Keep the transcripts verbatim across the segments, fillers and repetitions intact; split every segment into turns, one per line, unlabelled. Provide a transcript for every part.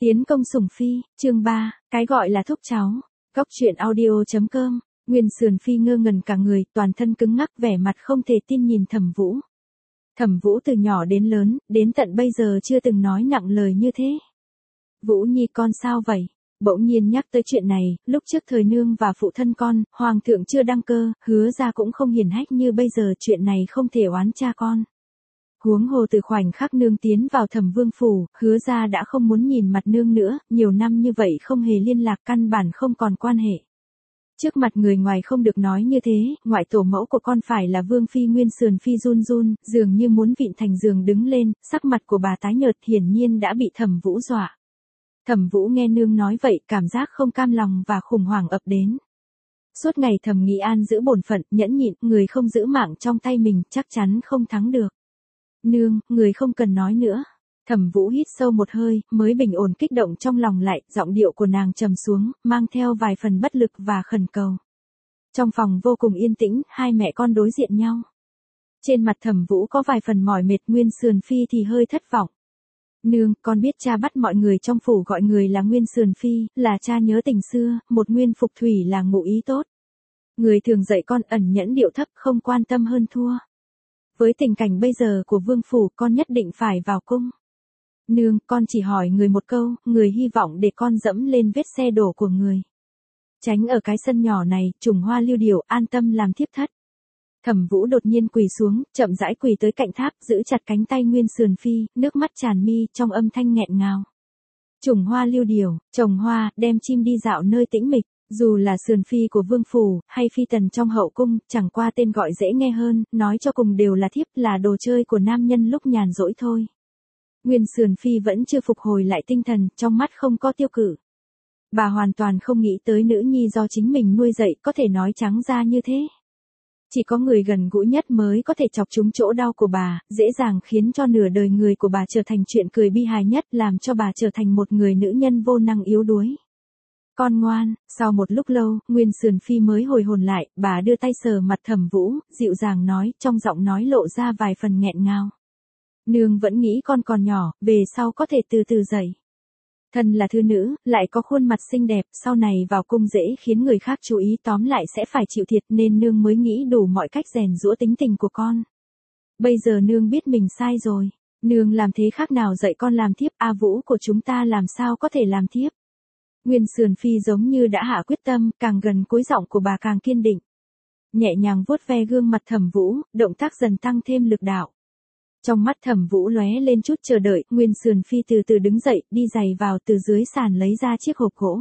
Tiến công sủng phi, chương ba, cái gọi là thúc cháu. Góc truyện audio.com, Nguyên Sườn Phi ngơ ngẩn cả người, toàn thân cứng ngắc vẻ mặt không thể tin nhìn Thẩm Vũ. Thẩm Vũ từ nhỏ đến lớn, đến tận bây giờ chưa từng nói nặng lời như thế. Vũ Nhi con sao vậy? Bỗng nhiên nhắc tới chuyện này, lúc trước thời nương và phụ thân con, hoàng thượng chưa đăng cơ, hứa ra cũng không hiển hách như bây giờ, chuyện này không thể oán cha con. Huống hồ từ khoảnh khắc nương tiến vào Thẩm Vương phủ, hứa ra đã không muốn nhìn mặt nương nữa, nhiều năm như vậy không hề liên lạc, căn bản không còn quan hệ. Trước mặt người ngoài không được nói như thế, ngoại tổ mẫu của con phải là Vương Phi. Nguyên Sườn Phi run run, dường như muốn vịn thành giường đứng lên, sắc mặt của bà tái nhợt, hiển nhiên đã bị Thẩm Vũ dọa. Thẩm Vũ nghe nương nói vậy, cảm giác không cam lòng và khủng hoảng ập đến. Suốt ngày thầm nghĩ an giữ bổn phận, nhẫn nhịn, người không giữ mạng trong tay mình, chắc chắn không thắng được. Nương, người không cần nói nữa. Thẩm Vũ hít sâu một hơi, mới bình ổn kích động trong lòng lại, giọng điệu của nàng trầm xuống, mang theo vài phần bất lực và khẩn cầu. Trong phòng vô cùng yên tĩnh, hai mẹ con đối diện nhau. Trên mặt Thẩm Vũ có vài phần mỏi mệt, Nguyên Sườn Phi thì hơi thất vọng. Nương, con biết cha bắt mọi người trong phủ gọi người là Nguyên Sườn Phi, là cha nhớ tình xưa, một nguyên phục thủy là ngụ ý tốt. Người thường dạy con ẩn nhẫn điệu thấp, không quan tâm hơn thua. Với tình cảnh bây giờ của vương phủ, con nhất định phải vào cung. Nương, con chỉ hỏi người một câu, người hy vọng để con dẫm lên vết xe đổ của người. Tránh ở cái sân nhỏ này, trùng hoa lưu điểu, an tâm làm thiếp thất. Thẩm Vũ đột nhiên quỳ xuống, chậm rãi quỳ tới cạnh tháp, giữ chặt cánh tay Nguyên Sườn Phi, nước mắt tràn mi, trong âm thanh nghẹn ngào. Trùng hoa lưu điểu, trồng hoa, đem chim đi dạo nơi tĩnh mịch. Dù là Sườn Phi của vương phủ, hay phi tần trong hậu cung, chẳng qua tên gọi dễ nghe hơn, nói cho cùng đều là thiếp, là đồ chơi của nam nhân lúc nhàn rỗi thôi. Nguyên Sườn Phi vẫn chưa phục hồi lại tinh thần, trong mắt không có tiêu cự. Bà hoàn toàn không nghĩ tới nữ nhi do chính mình nuôi dạy có thể nói trắng ra như thế. Chỉ có người gần gũi nhất mới có thể chọc trúng chỗ đau của bà, dễ dàng khiến cho nửa đời người của bà trở thành chuyện cười bi hài nhất, làm cho bà trở thành một người nữ nhân vô năng yếu đuối. Con ngoan. Sau một lúc lâu, Nguyên Sườn Phi mới hồi hồn lại, bà đưa tay sờ mặt Thẩm Vũ, dịu dàng nói, trong giọng nói lộ ra vài phần nghẹn ngào. Nương vẫn nghĩ con còn nhỏ, về sau có thể từ từ dạy. Thân là thư nữ, lại có khuôn mặt xinh đẹp, sau này vào cung dễ khiến người khác chú ý, tóm lại sẽ phải chịu thiệt, nên nương mới nghĩ đủ mọi cách rèn giũa tính tình của con. Bây giờ nương biết mình sai rồi, nương làm thế khác nào dạy con làm thiếp, A Vũ của chúng ta làm sao có thể làm thiếp. Nguyên Sườn Phi giống như đã hạ quyết tâm, càng gần cuối giọng của bà càng kiên định. Nhẹ nhàng vuốt ve gương mặt Thẩm Vũ, động tác dần tăng thêm lực đạo. Trong mắt Thẩm Vũ lóe lên chút chờ đợi, Nguyên Sườn Phi từ từ đứng dậy, đi giày vào, từ dưới sàn lấy ra chiếc hộp gỗ.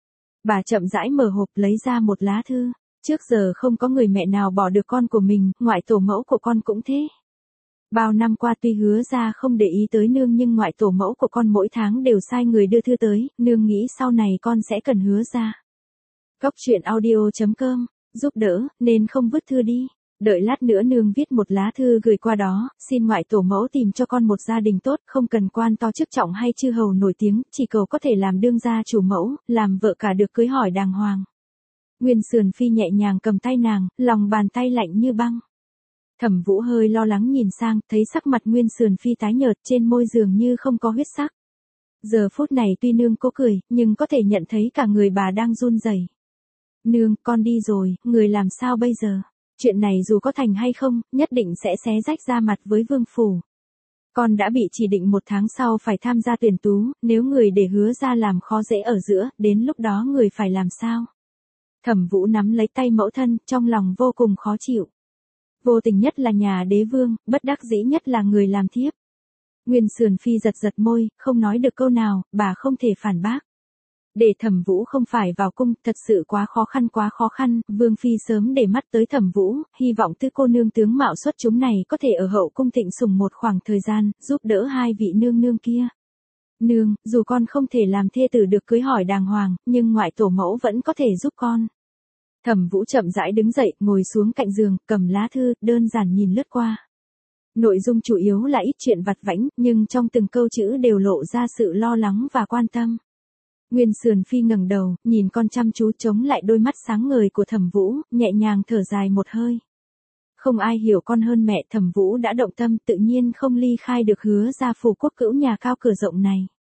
Bà chậm rãi mở hộp, lấy ra một lá thư. Trước giờ không có người mẹ nào bỏ được con của mình, ngoại tổ mẫu của con cũng thế. Bao năm qua tuy hứa ra không để ý tới nương, nhưng ngoại tổ mẫu của con mỗi tháng đều sai người đưa thư tới, nương nghĩ sau này con sẽ cần hứa ra. Góc truyện audio.com, giúp đỡ, nên không vứt thư đi. Đợi lát nữa nương viết một lá thư gửi qua đó, xin ngoại tổ mẫu tìm cho con một gia đình tốt, không cần quan to chức trọng hay chư hầu nổi tiếng, chỉ cầu có thể làm đương gia chủ mẫu, làm vợ cả được cưới hỏi đàng hoàng. Nguyên Sườn Phi nhẹ nhàng cầm tay nàng, lòng bàn tay lạnh như băng. Thẩm Vũ hơi lo lắng nhìn sang, thấy sắc mặt Nguyên Sườn Phi tái nhợt, trên môi dường như không có huyết sắc. Giờ phút này tuy nương cố cười, nhưng có thể nhận thấy cả người bà đang run rẩy. Nương, con đi rồi, người làm sao bây giờ? Chuyện này dù có thành hay không, nhất định sẽ xé rách ra mặt với vương phủ. Con đã bị chỉ định một tháng sau phải tham gia tuyển tú, nếu người để hứa ra làm khó dễ ở giữa, đến lúc đó người phải làm sao? Thẩm Vũ nắm lấy tay mẫu thân, trong lòng vô cùng khó chịu. Vô tình nhất là nhà đế vương, bất đắc dĩ nhất là người làm thiếp. Nguyên Sườn Phi giật giật môi, không nói được câu nào, bà không thể phản bác. Để Thẩm Vũ không phải vào cung, thật sự quá khó khăn quá khó khăn, Vương Phi sớm để mắt tới Thẩm Vũ, hy vọng tứ cô nương tướng mạo xuất chúng này có thể ở hậu cung thịnh sủng một khoảng thời gian, giúp đỡ hai vị nương nương kia. Nương, dù con không thể làm thê tử được cưới hỏi đàng hoàng, nhưng ngoại tổ mẫu vẫn có thể giúp con. Thẩm Vũ chậm rãi đứng dậy, ngồi xuống cạnh giường, cầm lá thư, đơn giản nhìn lướt qua. Nội dung chủ yếu là ít chuyện vặt vãnh, nhưng trong từng câu chữ đều lộ ra sự lo lắng và quan tâm. Nguyên Sườn Phi ngẩng đầu, nhìn con chăm chú, chống lại đôi mắt sáng ngời của Thẩm Vũ, nhẹ nhàng thở dài một hơi. Không ai hiểu con hơn mẹ, Thẩm Vũ đã động tâm, tự nhiên không ly khai được hứa ra phủ quốc cữu nhà cao cửa rộng này.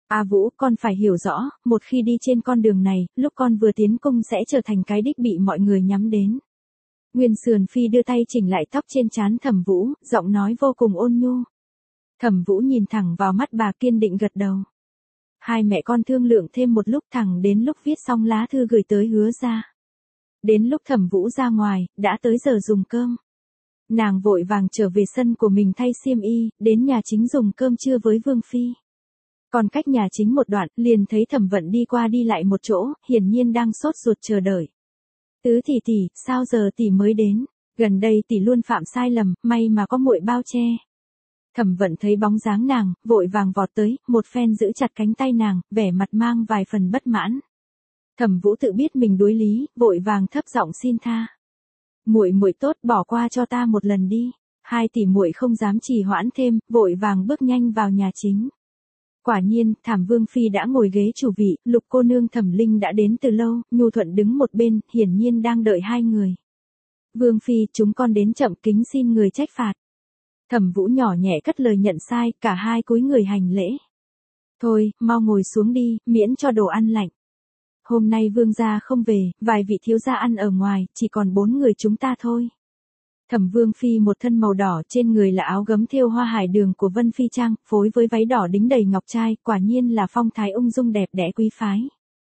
A Vũ, con phải hiểu rõ, một khi đi trên con đường này, lúc con vừa tiến cung sẽ trở thành cái đích bị mọi người nhắm đến. Nguyên Sườn Phi đưa tay chỉnh lại tóc trên trán Thẩm Vũ, giọng nói vô cùng ôn nhu. Thẩm Vũ nhìn thẳng vào mắt bà kiên định gật đầu. Hai mẹ con thương lượng thêm một lúc thẳng đến lúc viết xong lá thư gửi tới Hứa gia. Đến lúc Thẩm Vũ ra ngoài, đã tới giờ dùng cơm. Nàng vội vàng trở về sân của mình thay xiêm y, đến nhà chính dùng cơm trưa với Vương Phi. Còn cách nhà chính một đoạn, liền thấy Thẩm Vận đi qua đi lại một chỗ, hiển nhiên đang sốt ruột chờ đợi. Tứ tỷ tỷ, sao giờ tỷ mới đến? Gần đây tỷ luôn phạm sai lầm, may mà có muội bao che. Thẩm Vận thấy bóng dáng nàng, vội vàng vọt tới, một phen giữ chặt cánh tay nàng, vẻ mặt mang vài phần bất mãn. Thẩm Vũ tự biết mình đối lý, vội vàng thấp giọng xin tha. Muội muội tốt, bỏ qua cho ta một lần đi. Hai tỷ muội không dám trì hoãn thêm, vội vàng bước nhanh vào nhà chính. Quả nhiên, Thảm Vương Phi đã ngồi ghế chủ vị, Lục cô nương Thẩm Linh đã đến từ lâu, Nhu Thuận đứng một bên, hiển nhiên đang đợi hai người. Vương Phi, chúng con đến chậm, kính xin người trách phạt. Thẩm Vũ nhỏ nhẹ cất lời nhận sai, cả hai cúi người hành lễ. Thôi, mau ngồi xuống đi, miễn cho đồ ăn lạnh. Hôm nay vương gia không về, vài vị thiếu gia ăn ở ngoài, chỉ còn bốn người chúng ta thôi. Thẩm Vương Phi một thân màu đỏ, trên người là áo gấm thêu hoa hải đường của Vân Phi Trang, phối với váy đỏ đính đầy ngọc trai, quả nhiên là phong thái ung dung đẹp đẽ quý phái.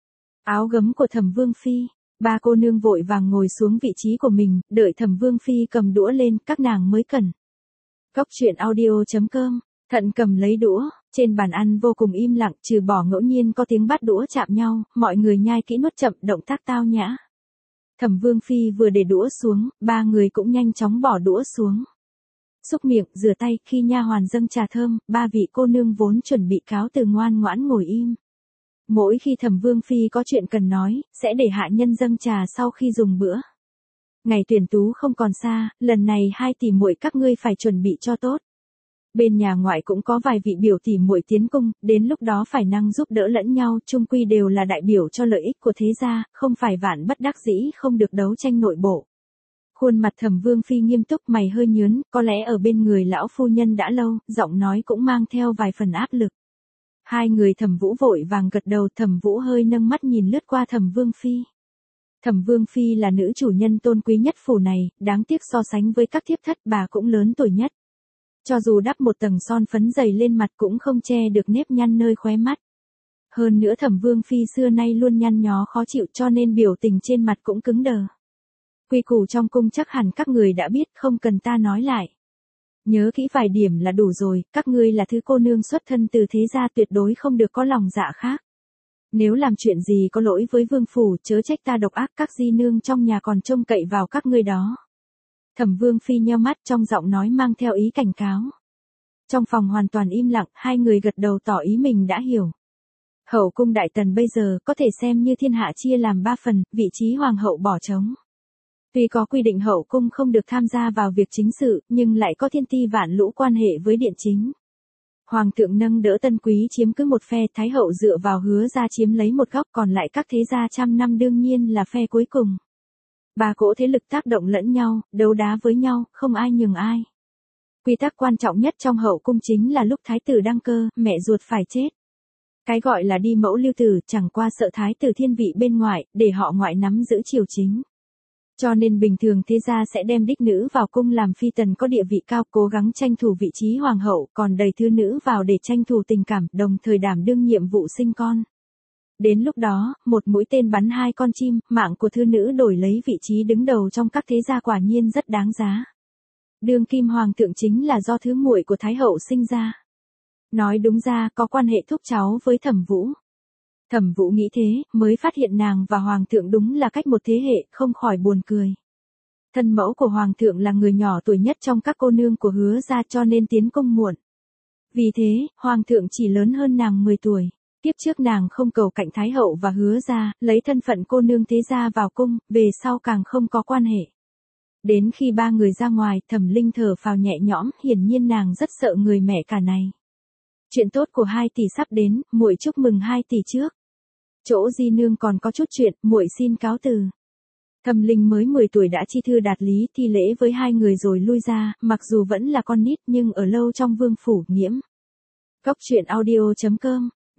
Áo gấm của Thẩm Vương Phi, ba cô nương vội vàng ngồi xuống vị trí của mình, đợi Thẩm Vương Phi cầm đũa lên, các nàng mới cần. Cốc truyện audio chấm com, Thận cầm lấy đũa, trên bàn ăn vô cùng im lặng, trừ bỏ ngẫu nhiên có tiếng bát đũa chạm nhau, mọi người nhai kỹ nuốt chậm, động tác tao nhã. Thẩm Vương Phi vừa để đũa xuống, ba người cũng nhanh chóng bỏ đũa xuống. Xúc miệng, rửa tay, khi nha hoàn dâng trà thơm, ba vị cô nương vốn chuẩn bị cáo từ ngoan ngoãn ngồi im. Mỗi khi Thẩm Vương Phi có chuyện cần nói, sẽ để hạ nhân dâng trà sau khi dùng bữa. Ngày tuyển tú không còn xa, lần này hai tỷ muội các ngươi phải chuẩn bị cho tốt. Bên nhà ngoại cũng có vài vị biểu tỷ muội tiến cung, đến lúc đó phải năng giúp đỡ lẫn nhau, chung quy đều là đại biểu cho lợi ích của thế gia, không phải vạn bất đắc dĩ không được đấu tranh nội bộ. Khuôn mặt Thẩm Vương Phi nghiêm túc, mày hơi nhướn, có lẽ ở bên người lão phu nhân đã lâu, giọng nói cũng mang theo vài phần áp lực. Hai người Thẩm Vũ vội vàng gật đầu, Thẩm Vũ hơi nâng mắt nhìn lướt qua Thẩm Vương Phi. Thẩm Vương Phi là nữ chủ nhân tôn quý nhất phủ này, đáng tiếc so sánh với các thiếp thất bà cũng lớn tuổi nhất. Cho dù đắp một tầng son phấn dày lên mặt cũng không che được nếp nhăn nơi khóe mắt. Hơn nữa Thẩm Vương Phi xưa nay luôn nhăn nhó khó chịu cho nên biểu tình trên mặt cũng cứng đờ. Quy củ trong cung chắc hẳn các người đã biết, không cần ta nói lại. Nhớ kỹ vài điểm là đủ rồi, các ngươi là thứ cô nương xuất thân từ thế gia tuyệt đối không được có lòng dạ khác. Nếu làm chuyện gì có lỗi với vương phủ, chớ trách ta độc ác, các di nương trong nhà còn trông cậy vào các ngươi đó. Thẩm Vương Phi nheo mắt, trong giọng nói mang theo ý cảnh cáo. Trong phòng hoàn toàn im lặng, hai người gật đầu tỏ ý mình đã hiểu. Hậu cung đại tần bây giờ có thể xem như thiên hạ chia làm ba phần, vị trí hoàng hậu bỏ trống. Tuy có quy định hậu cung không được tham gia vào việc chính sự, nhưng lại có thiên ti vạn lũ quan hệ với điện chính. Hoàng thượng nâng đỡ tân quý chiếm cứ một phe, thái hậu dựa vào Hứa gia chiếm lấy một góc, còn lại các thế gia trăm năm đương nhiên là phe cuối cùng. Ba cỗ thế lực tác động lẫn nhau, đấu đá với nhau, không ai nhường ai. Quy tắc quan trọng nhất trong hậu cung chính là lúc thái tử đăng cơ, mẹ ruột phải chết. Cái gọi là đi mẫu lưu tử chẳng qua sợ thái tử thiên vị bên ngoài, để họ ngoại nắm giữ triều chính. Cho nên bình thường thế gia sẽ đem đích nữ vào cung làm phi tần có địa vị cao, cố gắng tranh thủ vị trí hoàng hậu, còn đầy thư nữ vào để tranh thủ tình cảm, đồng thời đảm đương nhiệm vụ sinh con. Đến lúc đó, một mũi tên bắn hai con chim, mạng của thư nữ đổi lấy vị trí đứng đầu trong các thế gia quả nhiên rất đáng giá. Đương kim hoàng thượng chính là do thứ muội của thái hậu sinh ra. Nói đúng ra, có quan hệ thúc cháu với Thẩm Vũ. Thẩm Vũ nghĩ thế, mới phát hiện nàng và hoàng thượng đúng là cách một thế hệ, không khỏi buồn cười. Thân mẫu của hoàng thượng là người nhỏ tuổi nhất trong các cô nương của Hứa gia cho nên tiến cung muộn. Vì thế, hoàng thượng chỉ lớn hơn nàng mười tuổi. Tiếp trước nàng không cầu cạnh thái hậu và Hứa gia, lấy thân phận cô nương thế gia vào cung, về sau càng không có quan hệ. Đến khi ba người ra ngoài, Thẩm Linh thở phào nhẹ nhõm, hiển nhiên nàng rất sợ người mẹ cả này. Chuyện tốt của hai tỷ sắp đến, muội chúc mừng hai tỷ trước. Chỗ di nương còn có chút chuyện, muội xin cáo từ. Thẩm Linh mới mười tuổi đã chi thư đạt lý, thi lễ với hai người rồi lui ra, mặc dù vẫn là con nít nhưng ở lâu trong vương phủ, nhiễm. Cốc truyện audio chấm com